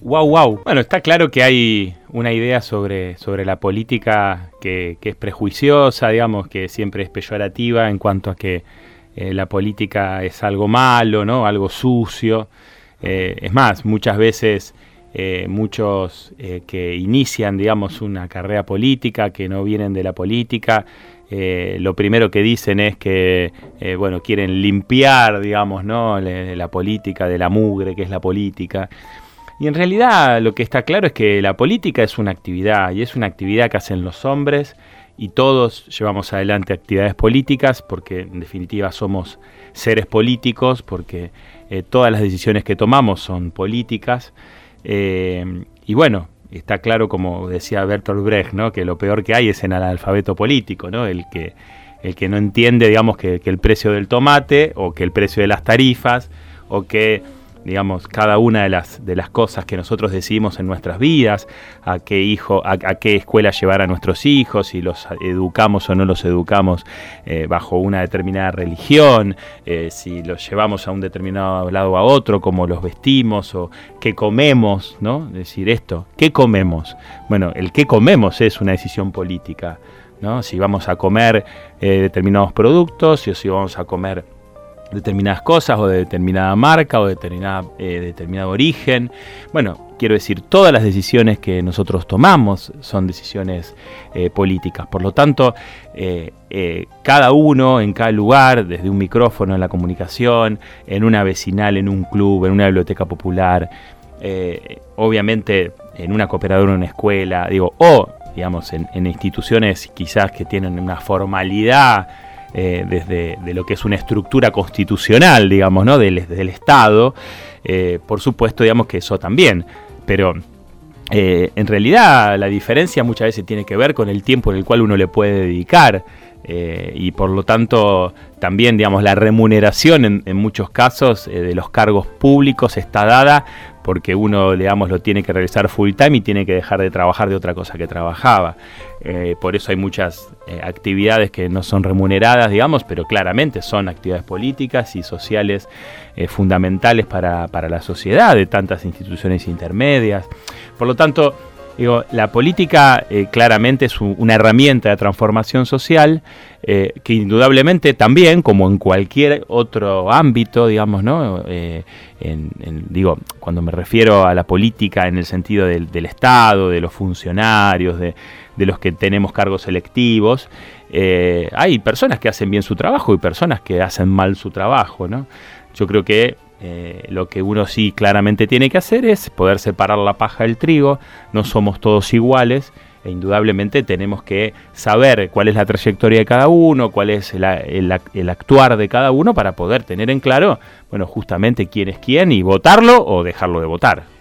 Wow. Bueno, está claro que hay una idea sobre la política que es prejuiciosa, digamos, que siempre es peyorativa en cuanto a que la política es algo malo, ¿no? Algo sucio. Es más, muchas veces muchos que inician, digamos, una carrera política, que no vienen de la política, lo primero que dicen es que, quieren limpiar, digamos, ¿no? la política de la mugre que es la política. Y en realidad lo que está claro es que la política es una actividad, y es una actividad que hacen los hombres, y todos llevamos adelante actividades políticas, porque en definitiva somos seres políticos, porque todas las decisiones que tomamos son políticas. Y bueno, está claro, como decía Bertolt Brecht, ¿no? Que lo peor que hay es en el analfabeto político, ¿no? El que no entiende, digamos, que el precio del tomate, o que el precio de las tarifas, o que, digamos, cada una de las cosas que nosotros decidimos en nuestras vidas, a qué escuela llevar a nuestros hijos, si los educamos o no los educamos bajo una determinada religión, si los llevamos a un determinado lado o a otro, cómo los vestimos o qué comemos, ¿no? Es decir, ¿qué comemos? Bueno, el qué comemos es una decisión política, ¿no? Si vamos a comer determinados productos, o si vamos a comer determinadas cosas, o de determinada marca, o de determinado origen. Bueno, quiero decir, todas las decisiones que nosotros tomamos son decisiones políticas. Por lo tanto, cada uno en cada lugar, desde un micrófono en la comunicación, en una vecinal, en un club, en una biblioteca popular, obviamente en una cooperadora, en una escuela, o digamos en instituciones quizás que tienen una formalidad desde de lo que es una estructura constitucional, digamos, ¿no? Del Estado, por supuesto, digamos que eso también, pero en realidad la diferencia muchas veces tiene que ver con el tiempo en el cual uno le puede dedicar, y por lo tanto también, digamos, la remuneración en muchos casos de los cargos públicos está dada porque uno, digamos, lo tiene que realizar full time y tiene que dejar de trabajar de otra cosa que trabajaba. Por eso hay muchas actividades que no son remuneradas, digamos, pero claramente son actividades políticas y sociales fundamentales para la sociedad de tantas instituciones intermedias. Por lo tanto, la política claramente es una herramienta de transformación social que indudablemente también, como en cualquier otro ámbito, digamos, ¿no? Cuando me refiero a la política en el sentido del Estado, de los funcionarios, de los que tenemos cargos electivos, hay personas que hacen bien su trabajo y personas que hacen mal su trabajo, ¿no? Yo creo que lo que uno sí claramente tiene que hacer es poder separar la paja del trigo. No somos todos iguales e indudablemente tenemos que saber cuál es la trayectoria de cada uno, cuál es el actuar de cada uno para poder tener en claro, bueno, justamente quién es quién y votarlo o dejarlo de votar.